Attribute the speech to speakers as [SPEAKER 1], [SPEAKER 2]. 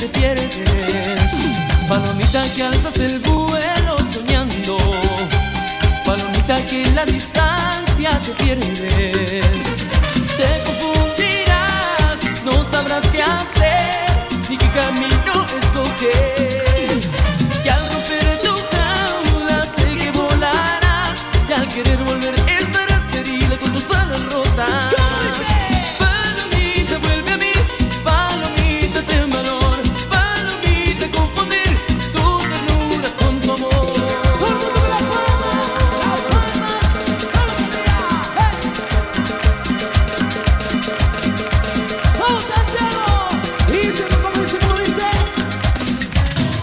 [SPEAKER 1] pierdes. Palomita que alzas el vuelo soñando, palomita que en la distancia te pierdes. Te confundirás, no sabrás qué hacer ni qué camino